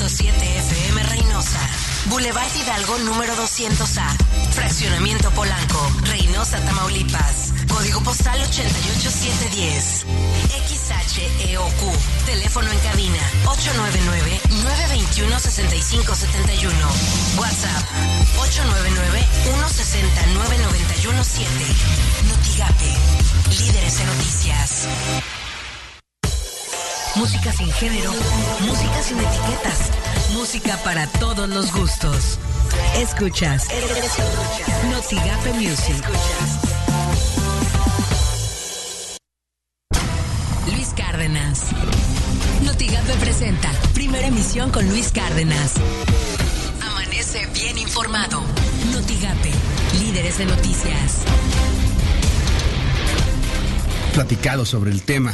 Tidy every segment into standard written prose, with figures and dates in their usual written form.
FM Reynosa. Boulevard Hidalgo número 200A. Fraccionamiento Polanco, Reynosa, Tamaulipas. Código postal 88710. XHEOQ. Teléfono en cabina 899-921-6571. WhatsApp 899-160-991-7. Notigape. Líderes en noticias. Música sin género, música sin etiquetas, música para todos los gustos. Escuchas Notigape Music. Luis Cárdenas. Notigape presenta primera emisión con Luis Cárdenas. Amanece bien informado. Notigape, líderes de noticias. Platicado sobre el tema.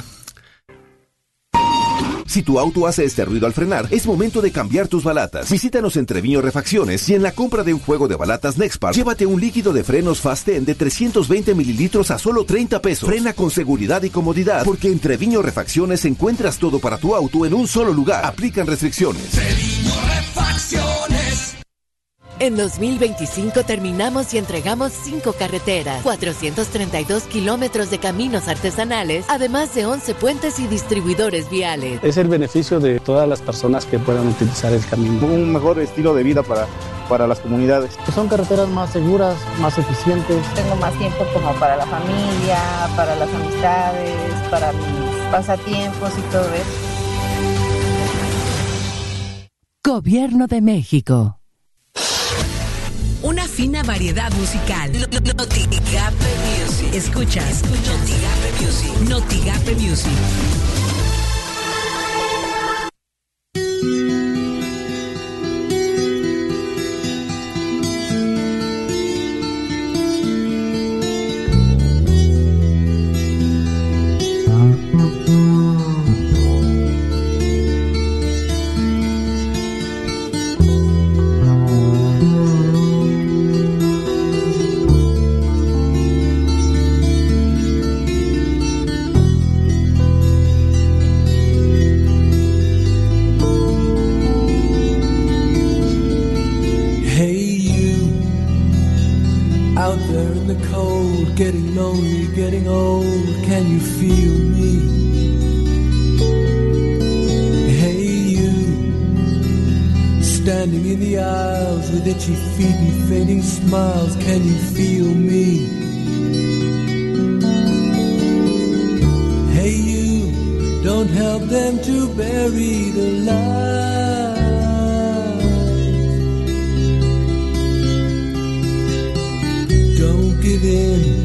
Si tu auto hace este ruido al frenar, es momento de cambiar tus balatas. Visítanos en Treviño Refacciones y en la compra de un juego de balatas Nexpart, llévate un líquido de frenos Fasten de 320 mililitros a solo 30 pesos. Frena con seguridad y comodidad, porque en Treviño Refacciones encuentras todo para tu auto en un solo lugar. Aplican restricciones. Treviño Refacciones. En 2025 terminamos y entregamos 5 carreteras, 432 kilómetros de caminos artesanales, además de 11 puentes y distribuidores viales. Es el beneficio de todas las personas que puedan utilizar el camino. Un mejor estilo de vida para las comunidades. Son carreteras más seguras, más eficientes. Tengo más tiempo como para la familia, para las amistades, para mis pasatiempos y todo eso. Gobierno de México. Una fina variedad musical. Notigape Music. Escuchas Notigape Music. Notigape Music. Getting lonely, getting old, can you feel me? Hey you, standing in the aisles with itchy feet and fading smiles, can you feel me? Hey you, don't help them to bury the light. Don't give in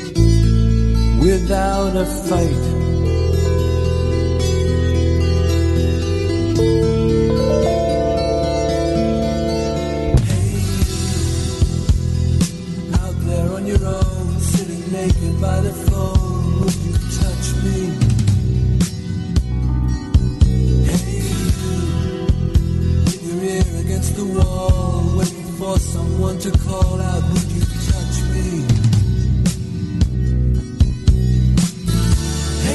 without a fight. Hey, out there on your own, sitting naked by the phone, would you touch me? Hey, with your ear against the wall, waiting for someone to call out, would you touch me? Hey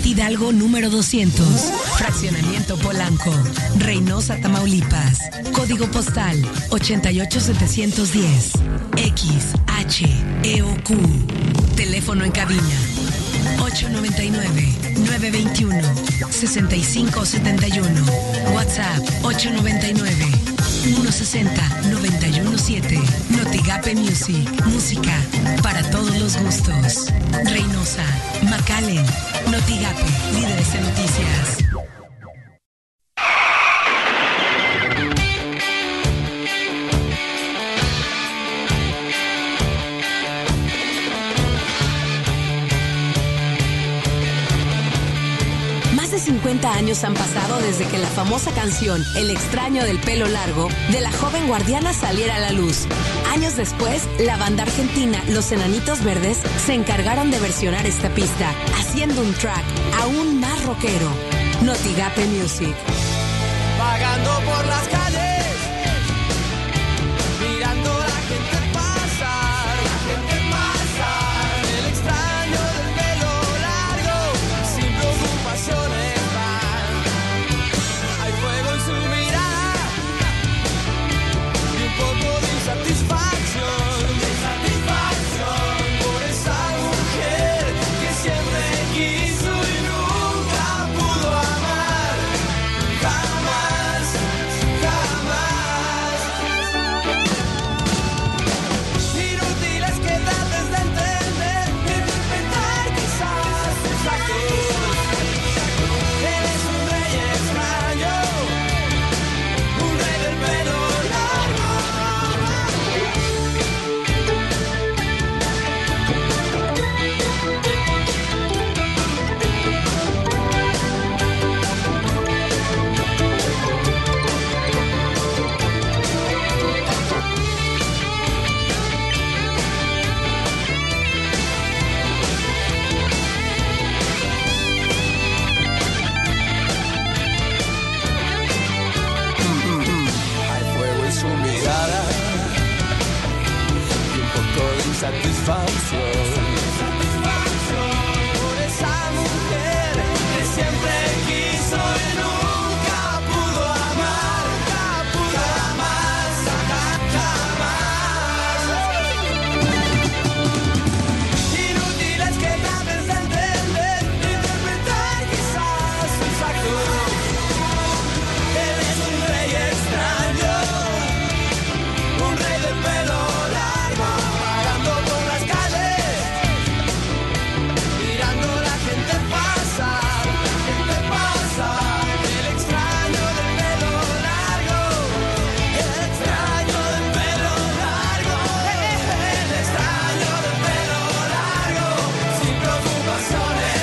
Hidalgo número 200, Fraccionamiento Polanco, Reynosa, Tamaulipas. Código postal 88710, XHEOQ. Teléfono en cabina 899-921-6571. WhatsApp 899-160-917. Notigape Music. Música para todos los gustos. Reynosa, McAllen, Notigape, líderes de noticias. Más de 50 años han pasado desde que la famosa canción El extraño del pelo largo de la joven guardiana saliera a la luz. Años después, la banda argentina Los Enanitos Verdes se encargaron de versionar esta pista, haciendo un track aún más rockero. Notigape Music. Vagando por las calles, mirando a la gente pasar, el extraño del pelo largo, sin preocupaciones van. Hay fuego en su mirada y un poco de insatisfacción por esa mujer que siempre quiso y nunca pudo amar, jamás. Inútil es que trates de entender, de interpretar quizás tus actos. Eres un rey extraño, un rey del pelo largo. Hay fuego en su mirada y un poco de insatisfacción por esa mujer que siempre quiso y nunca pudo amar, jamás. Inútil es que trates de entender, de interpretar quizás sus actos. Eres un rey extraño, un rey del pelo largo, vagando por las calles, mirando a la gente pasar, el extraño del pelo largo, el extraño del pelo largo, el extraño del pelo largo, sin preocupaciones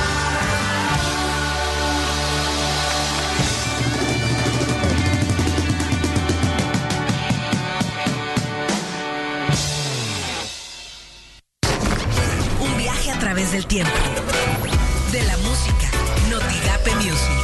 Un viaje a través del tiempo. De la música, Notigape Music.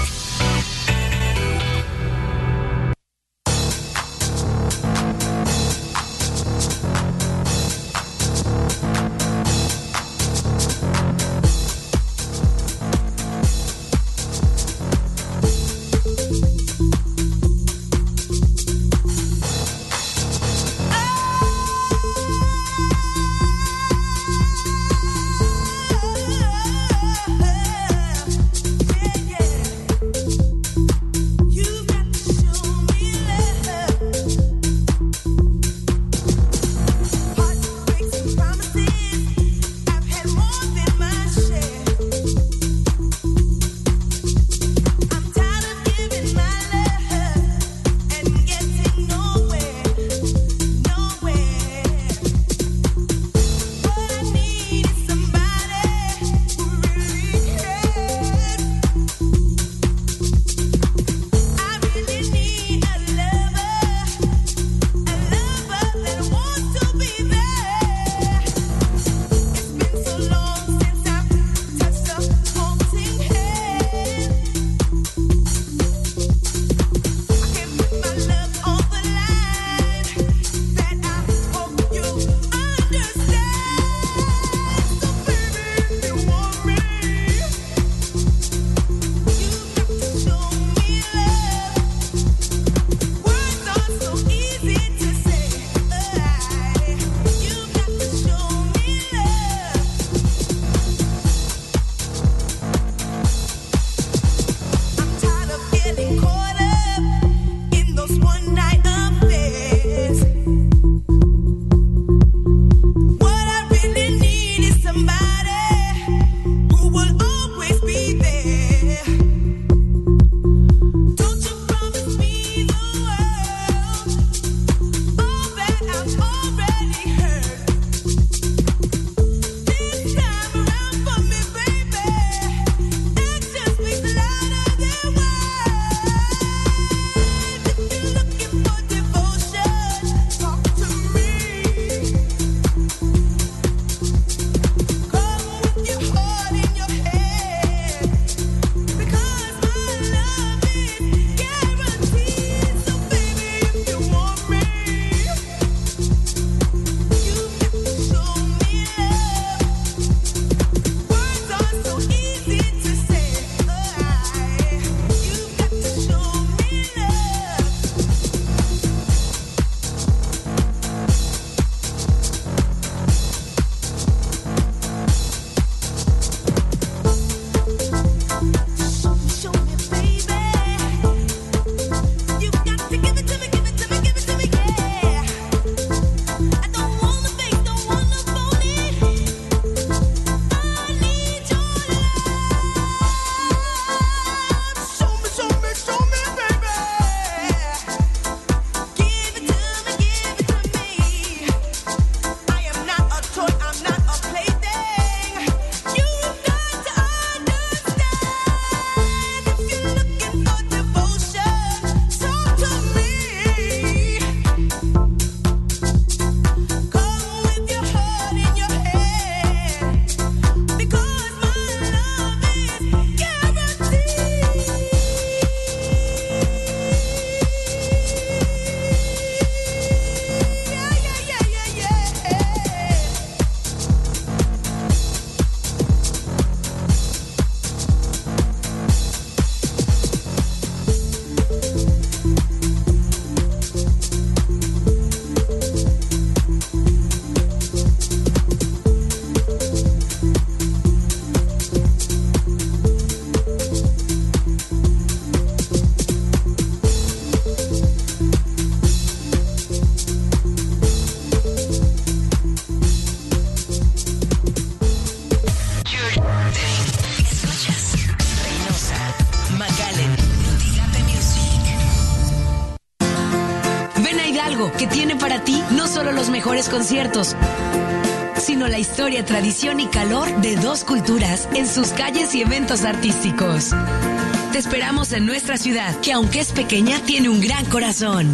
que tiene para ti no solo los mejores conciertos, sino la historia, tradición y calor de dos culturas en sus calles y eventos artísticos. Te esperamos en nuestra ciudad, que aunque es pequeña, tiene un gran corazón.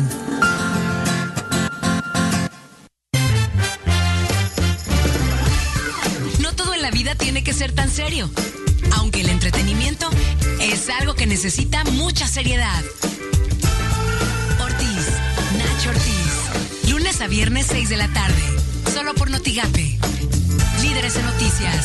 No todo en la vida tiene que ser tan serio, aunque el entretenimiento es algo que necesita mucha seriedad. Nacho Ortiz, lunes a viernes 6 de la tarde, solo por Notigape. Líderes en noticias.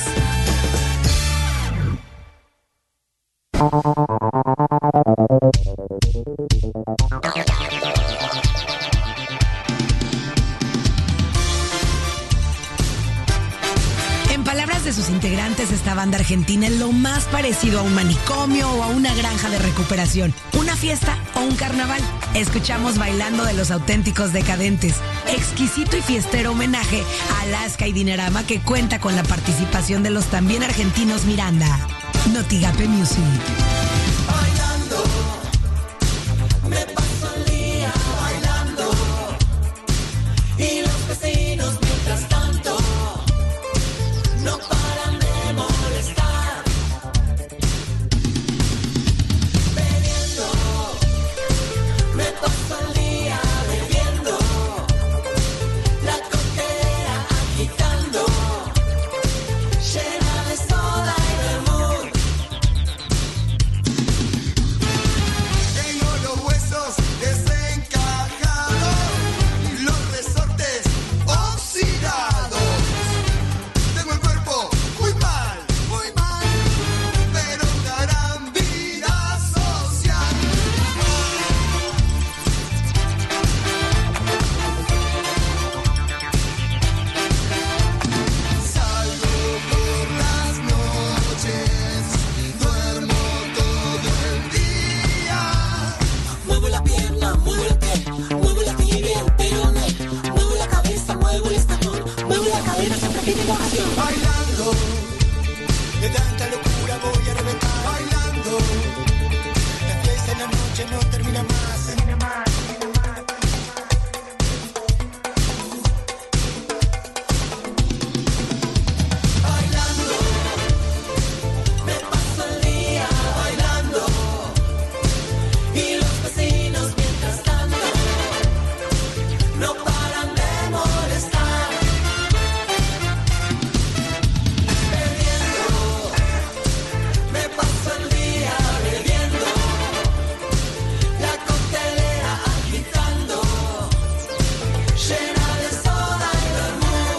En palabras de sus integrantes, esta banda argentina es lo más parecido a un manicomio o a una granja de recuperación, una fiesta o un carnaval. Escuchamos Bailando de los Auténticos Decadentes, exquisito y fiestero homenaje a Alaska y Dinarama, que cuenta con la participación de los también argentinos Miranda. Notigape Music. Bailando, me paso el día bailando, y los vecinos mientras tanto no paran de molestar, bebiendo, me paso el día bebiendo, la coctelera agitando, llena de soda y vermut. Tengo los huesos desencajados y los resortes oxidados. Tengo el cuerpo muy mal, pero una gran vida social. Salgo por las noches, duermo todo el día. Muevo la pierna, muevo el pie, muevo la tibia, el peroné, muevo la cabeza, muevo el esternón, muevo la cadera, siempre pide ocasión. Bailando, de tanta locura voy a reventar. Bailando, la fiesta en la noche no termina más. Bailando, me paso el día bailando, y los vecinos mientras tanto no paran de molestar, bebiendo, me paso el día bebiendo, la coctelera agitando, llena de soda y vermut.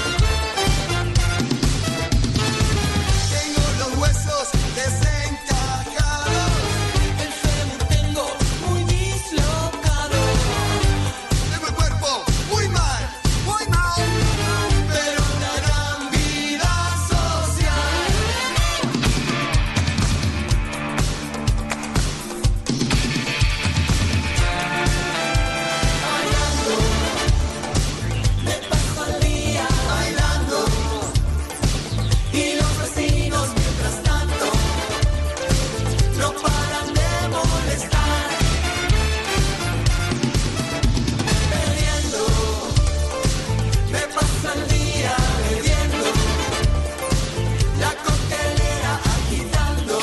Tengo los huesos desencajados, el fémur tengo muy dislocado. Tengo el cuerpo muy mal, pero una gran vida social. Bailando, me paso el día bailando, y los vecinos mientras tanto no paran de molestar, bebiendo, me paso el día bebiendo, la coctelera agitando,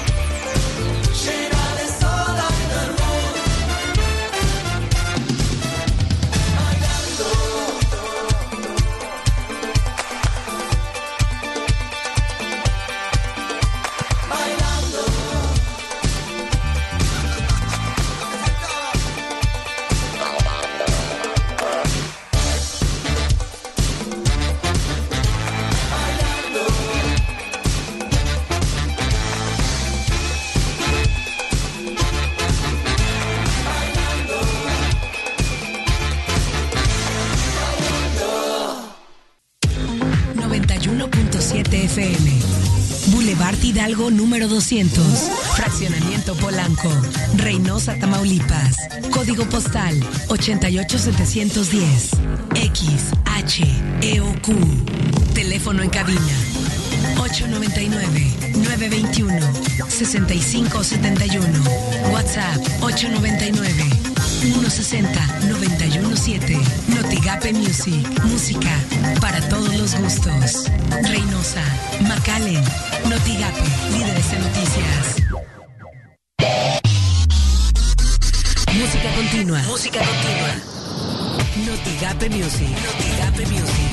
llena de soda y vermut. Bailando, bailando. 91.7 FM. Boulevard Hidalgo número 200. Fraccionamiento Polanco. Reynosa, Tamaulipas. Código postal 88710. XHEOQ. Teléfono en cabina 899-921-6571. WhatsApp 899 160-917. Notigape Music. Música para todos los gustos. Reynosa, McAllen, Notigape, líderes en noticias. Música continua. Música continua. Notigape Music. Notigape Music.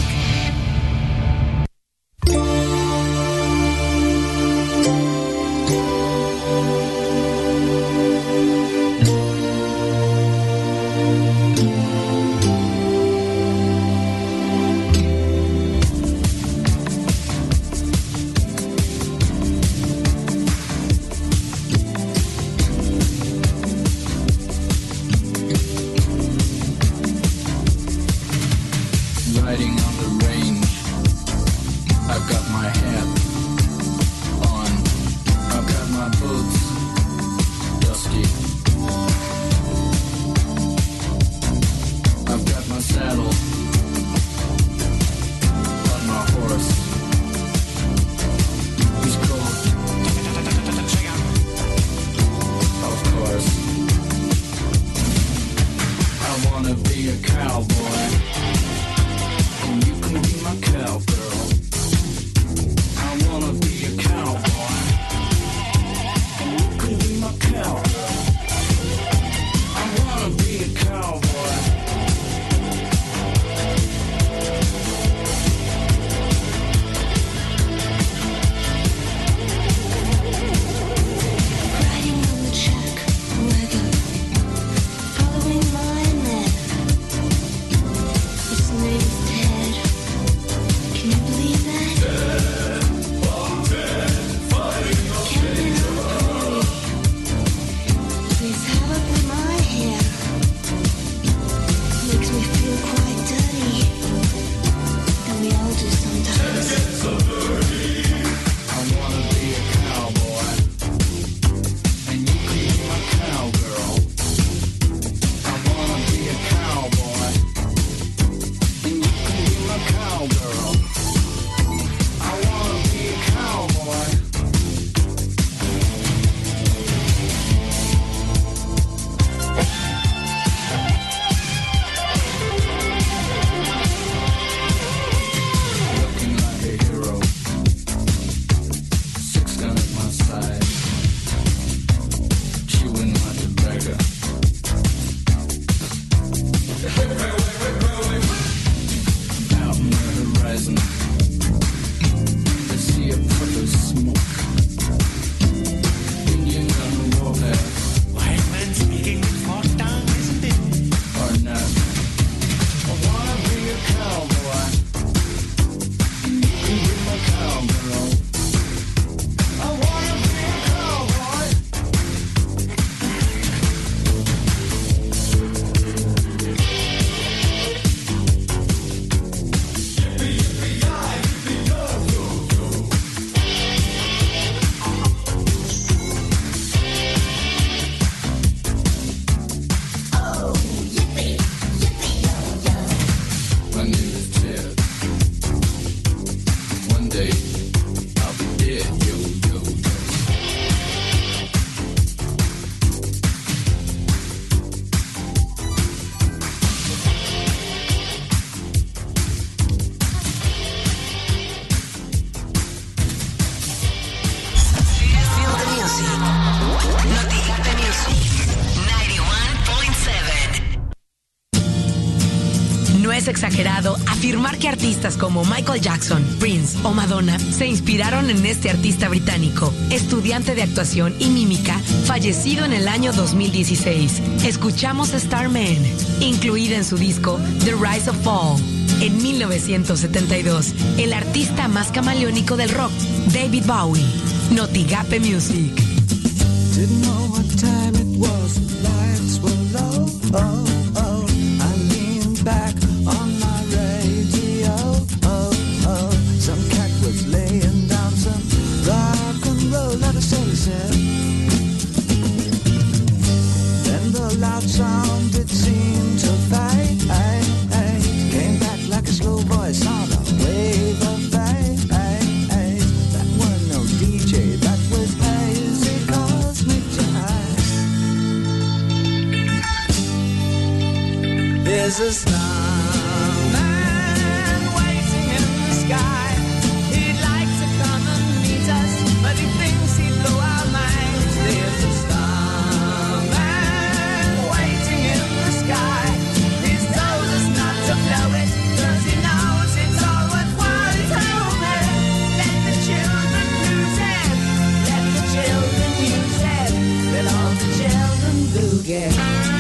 Exagerado afirmar que artistas como Michael Jackson, Prince o Madonna se inspiraron en este artista británico, estudiante de actuación y mímica, fallecido en el año 2016. Escuchamos Starman, incluida en su disco The Rise of Fall. En 1972, el artista más camaleónico del rock, David Bowie. Notigape Music. Didn't know what time it was, the lights were low, oh, oh. I leaned back on my radio, oh, oh. Some cat was laying down some rock and roll, like a story said. Then the loud sound, it seemed to fade, came back like a slow voice on a wave of fade. That was no DJ, that was hazy cosmic jive. There's a starman waiting in the sky. He'd like to come and meet us, but he thinks he'd blow our minds. There's a starman waiting in the sky. He's told us not to blow it, 'cause he knows it's all worthwhile. He told me, let the children use it, let the children use it, let all the children boogie.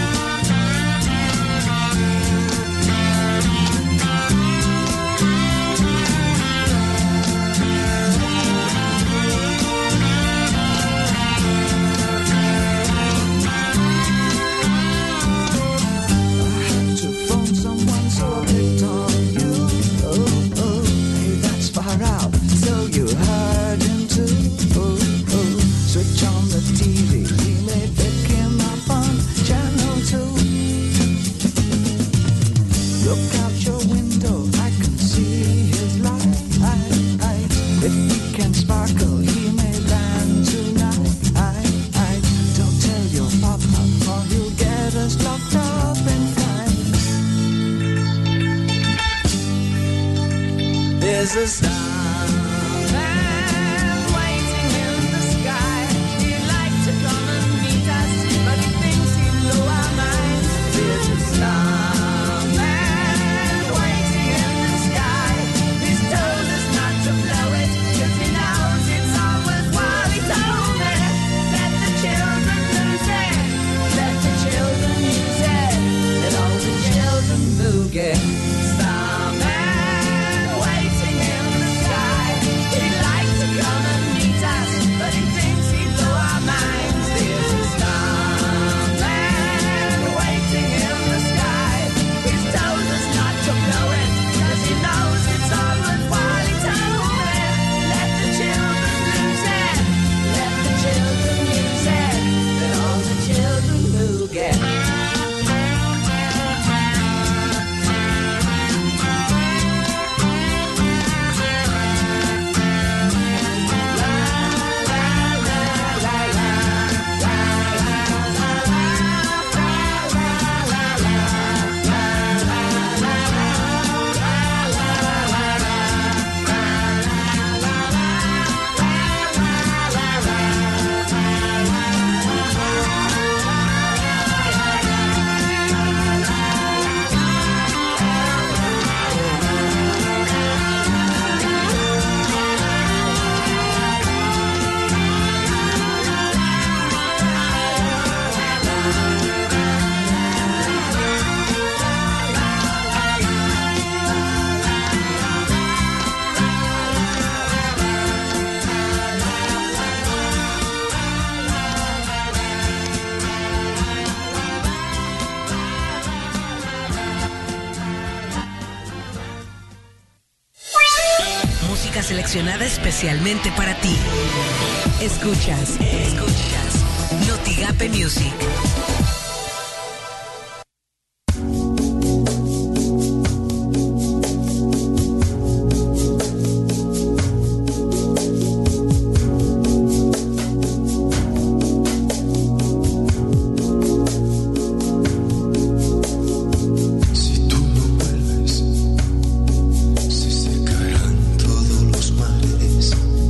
Switch on the TV, he may pick him up on channel 2. Look out your window, I can see his light. If he can sparkle, he may land tonight. Don't tell your papa, or he'll get us locked up in time. There's a starman waiting in the sky. He'd like to come and meet us, but he thinks he'd blow our minds. There's a starman waiting in the sky. He's told us not to blow it, 'cause he knows it's all worthwhile. He told me, let the children lose it, let the children use it, let all the children boogie. Starman waiting in the sky. He'd like to come and meet us, but he thinks he'd blow our minds. There's a starman waiting in the sky. He's told us not to blow it, 'cause he knows it's all worthwhile. He told me, let the children lose it, let the children use it, let all the children boogie. Música seleccionada especialmente para ti. Escuchas Notigape Music.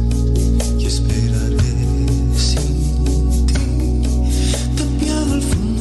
Esperaré sin ti, tapiado al fondo.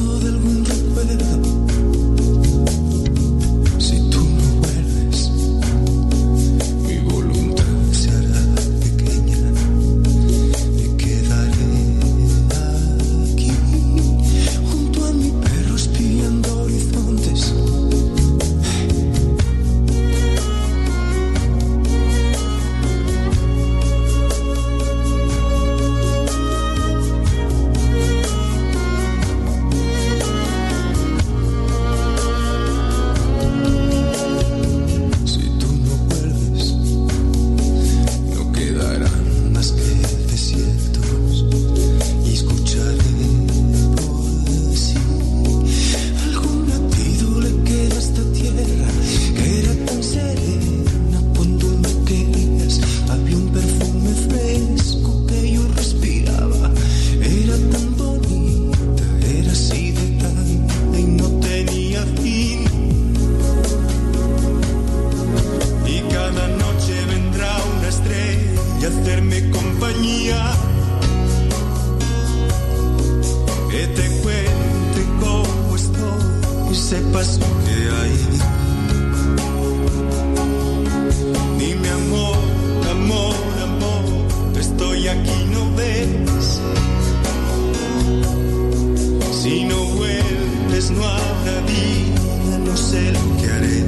sepas lo que hay. Dime amor, amor, amor, estoy aquí, ¿no ves? Si no vuelves no habrá vida, no sé lo que haré.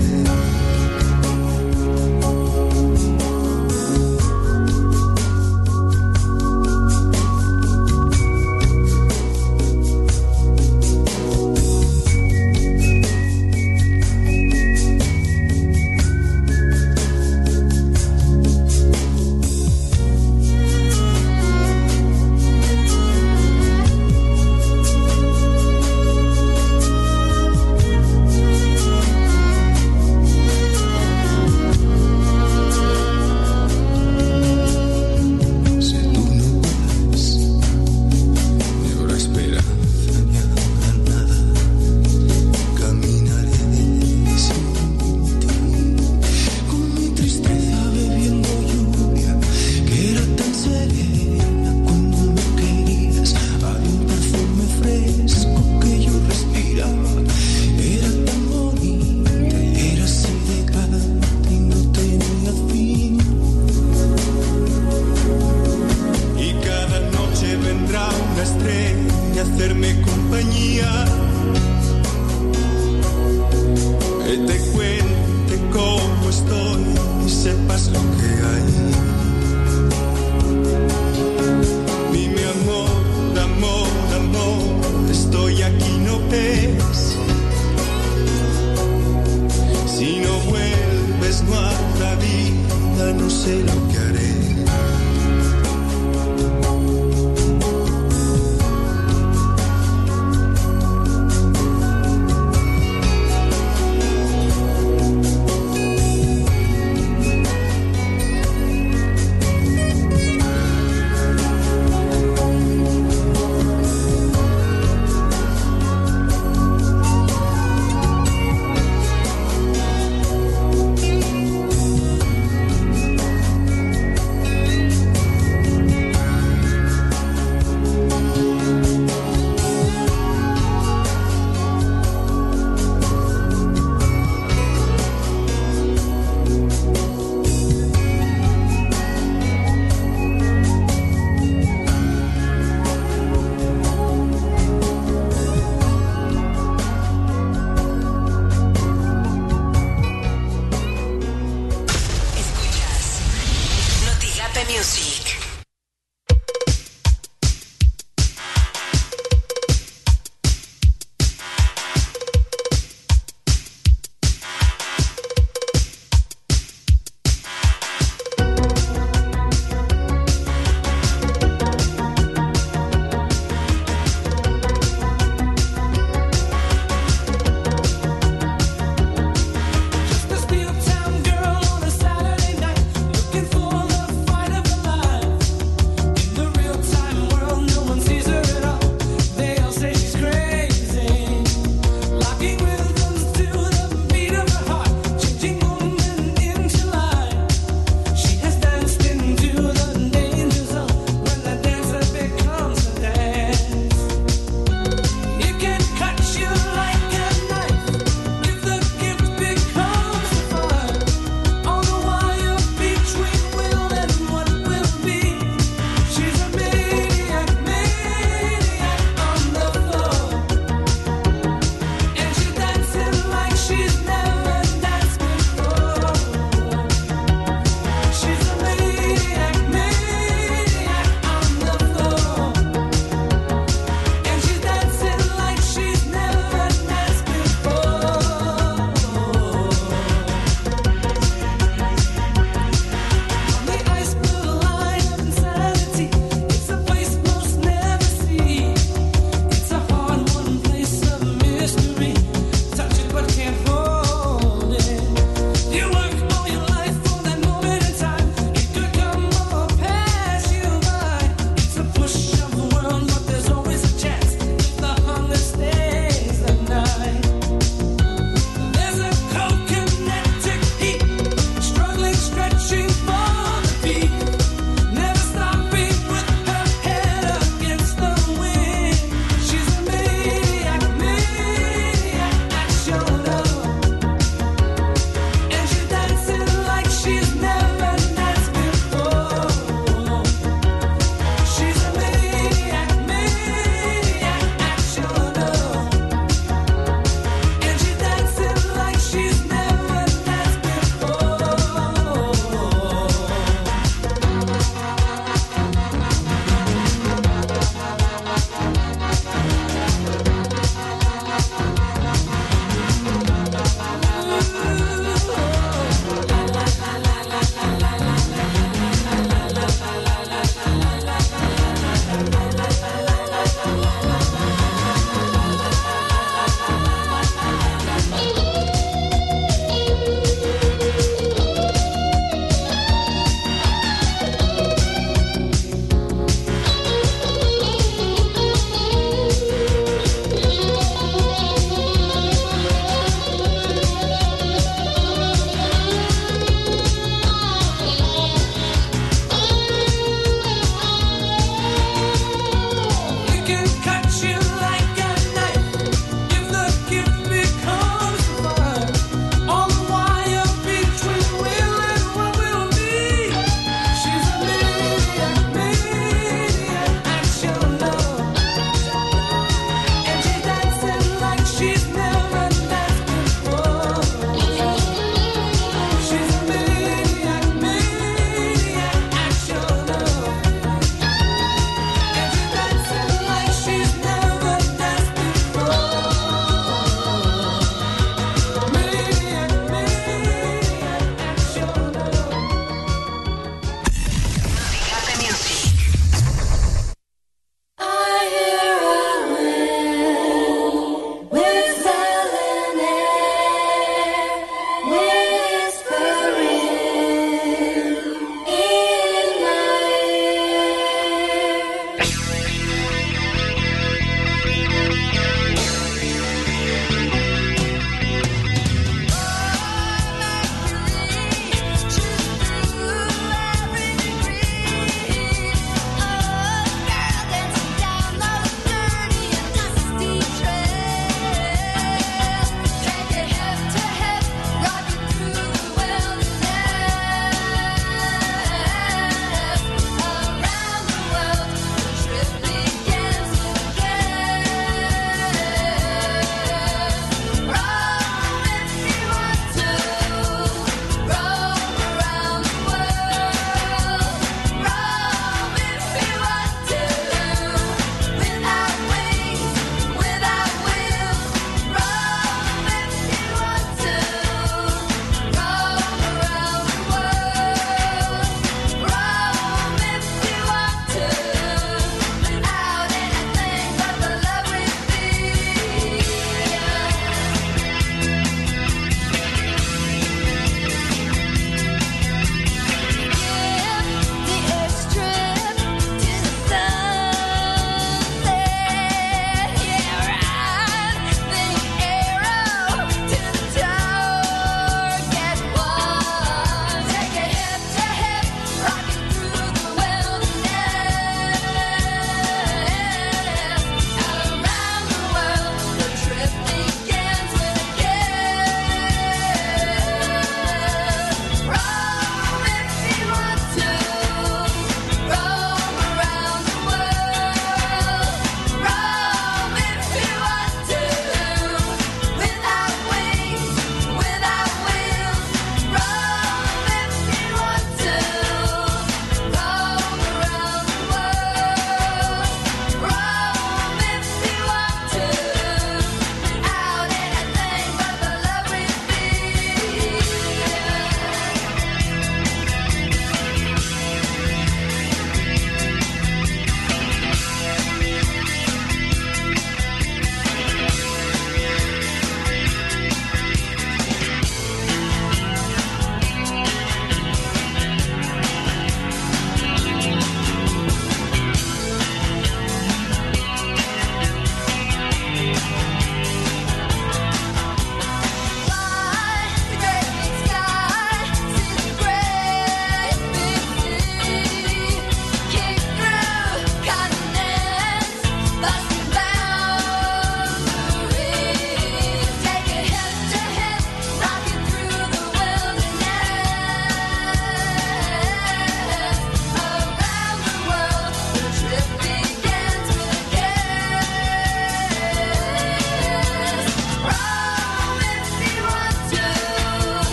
She's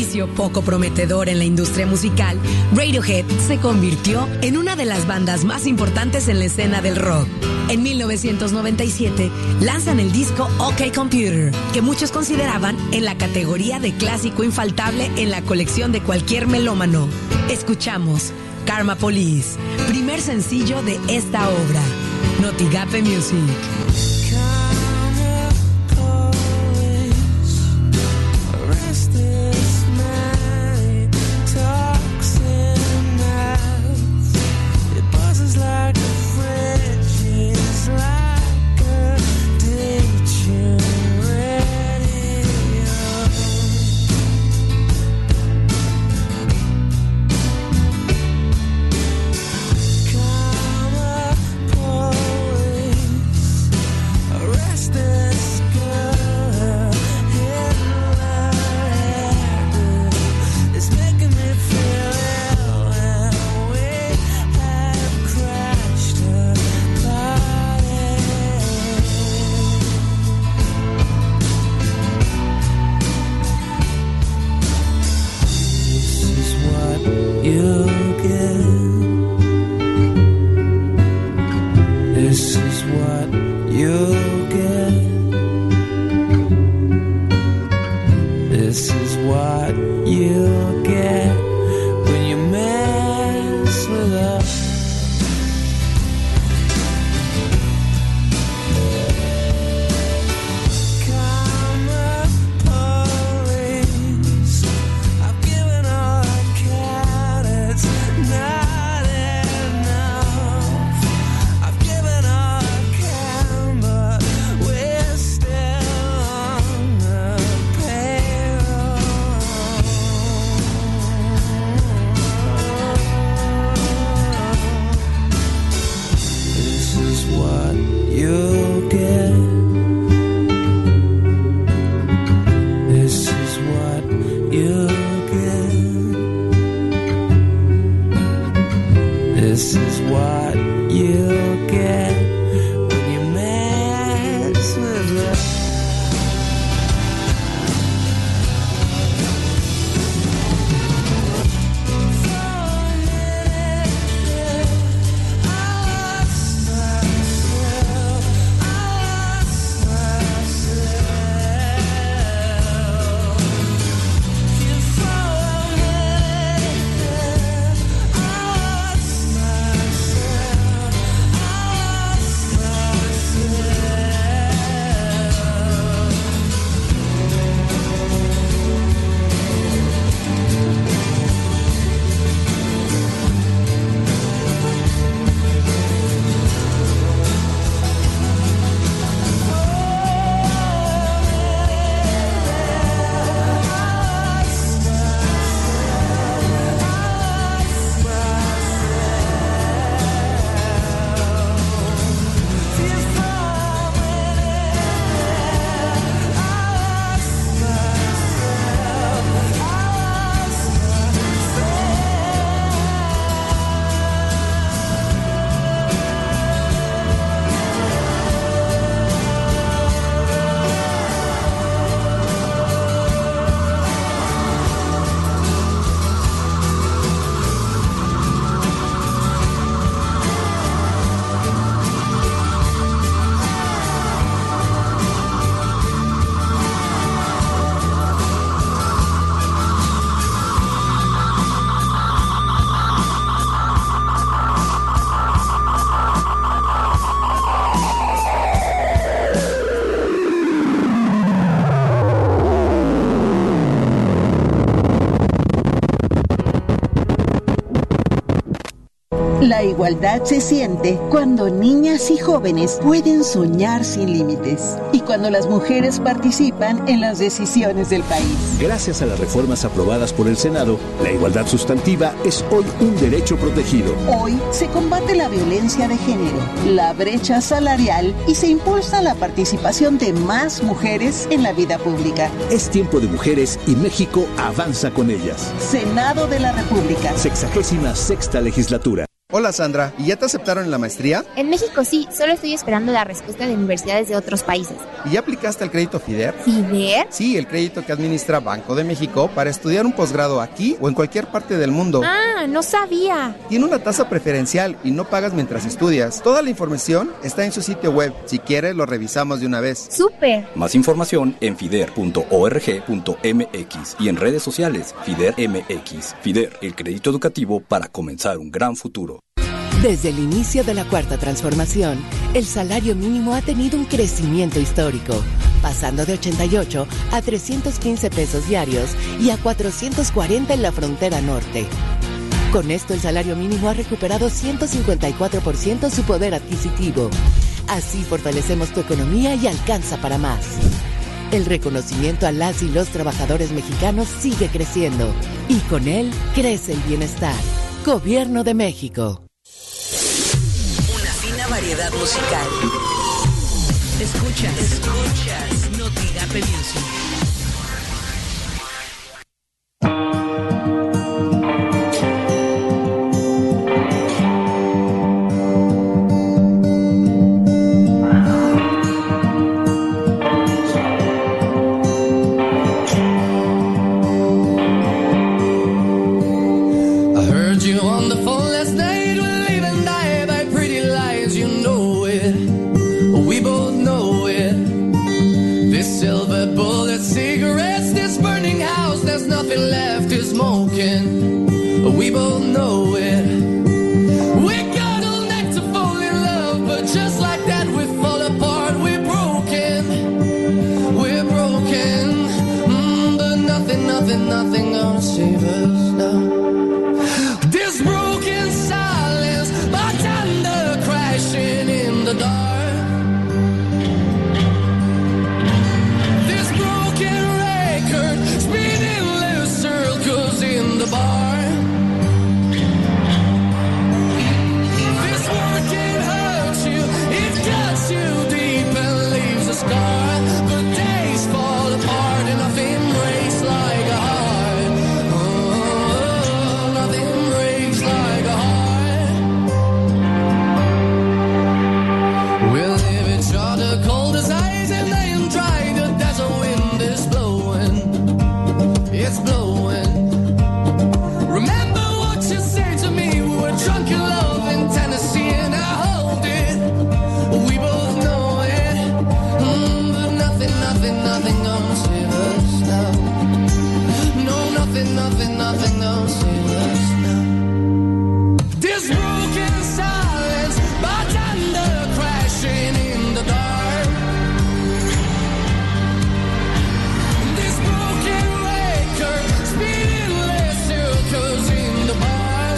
inicio poco prometedor en la industria musical, Radiohead se convirtió en una de las bandas más importantes en la escena del rock. En 1997 lanzan el disco OK Computer, que muchos consideraban en la categoría de clásico infaltable en la colección de cualquier melómano. Escuchamos Karma Police, primer sencillo de esta obra. Notigape Music. La igualdad se siente cuando niñas y jóvenes pueden soñar sin límites y cuando las mujeres participan en las decisiones del país. Gracias a las reformas aprobadas por el Senado, la igualdad sustantiva es hoy un derecho protegido. Hoy se combate la violencia de género, la brecha salarial y se impulsa la participación de más mujeres en la vida pública. Es tiempo de mujeres y México avanza con ellas. Senado de la República. 66ª legislatura. Hola Sandra, ¿y ya te aceptaron en la maestría? En México sí, solo estoy esperando la respuesta de universidades de otros países. ¿Y ya aplicaste al crédito FIDER? ¿FIDER? Sí, el crédito que administra Banco de México para estudiar un posgrado aquí o en cualquier parte del mundo. Ah, no sabía. Tiene una tasa preferencial y no pagas mientras estudias. Toda la información está en su sitio web. Si quieres, lo revisamos de una vez. ¡Súper! Más información en fider.org.mx y en redes sociales FIDER MX. FIDER, el crédito educativo para comenzar un gran futuro. Desde el inicio de la Cuarta Transformación, el salario mínimo ha tenido un crecimiento histórico, pasando de 88 a 315 pesos diarios y a 440 en la frontera norte. Con esto, el salario mínimo ha recuperado 154% su poder adquisitivo. Así fortalecemos tu economía y alcanza para más. El reconocimiento a las y los trabajadores mexicanos sigue creciendo y con él crece el bienestar. Gobierno de México. Variedad musical. Escuchas Notigape Music. We both know it. We got all night to fall in love, but just like that we fall apart. We're broken, but nothing gonna save us now. This broken silence, my thunder crashing in the dark. This broken record spinning little circles in the bar. Nothing gonna save us now. This broken silence, my thunder crashing in the dark. This broken record spinning less circles in the bar.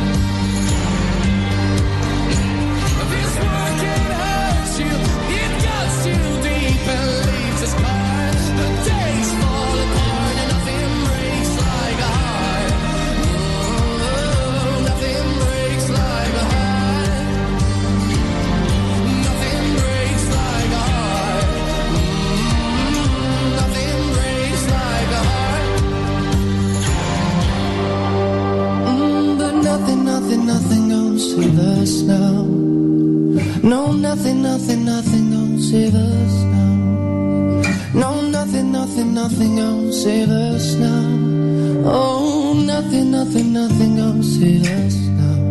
This working hurts you, it cuts you deep and leaves a scar. The days fall apart and nothing breaks like a heart. Nothing gonna save us now. No, nothing gonna save us now. No, nothing gonna save us now. Oh, nothing gonna save us now.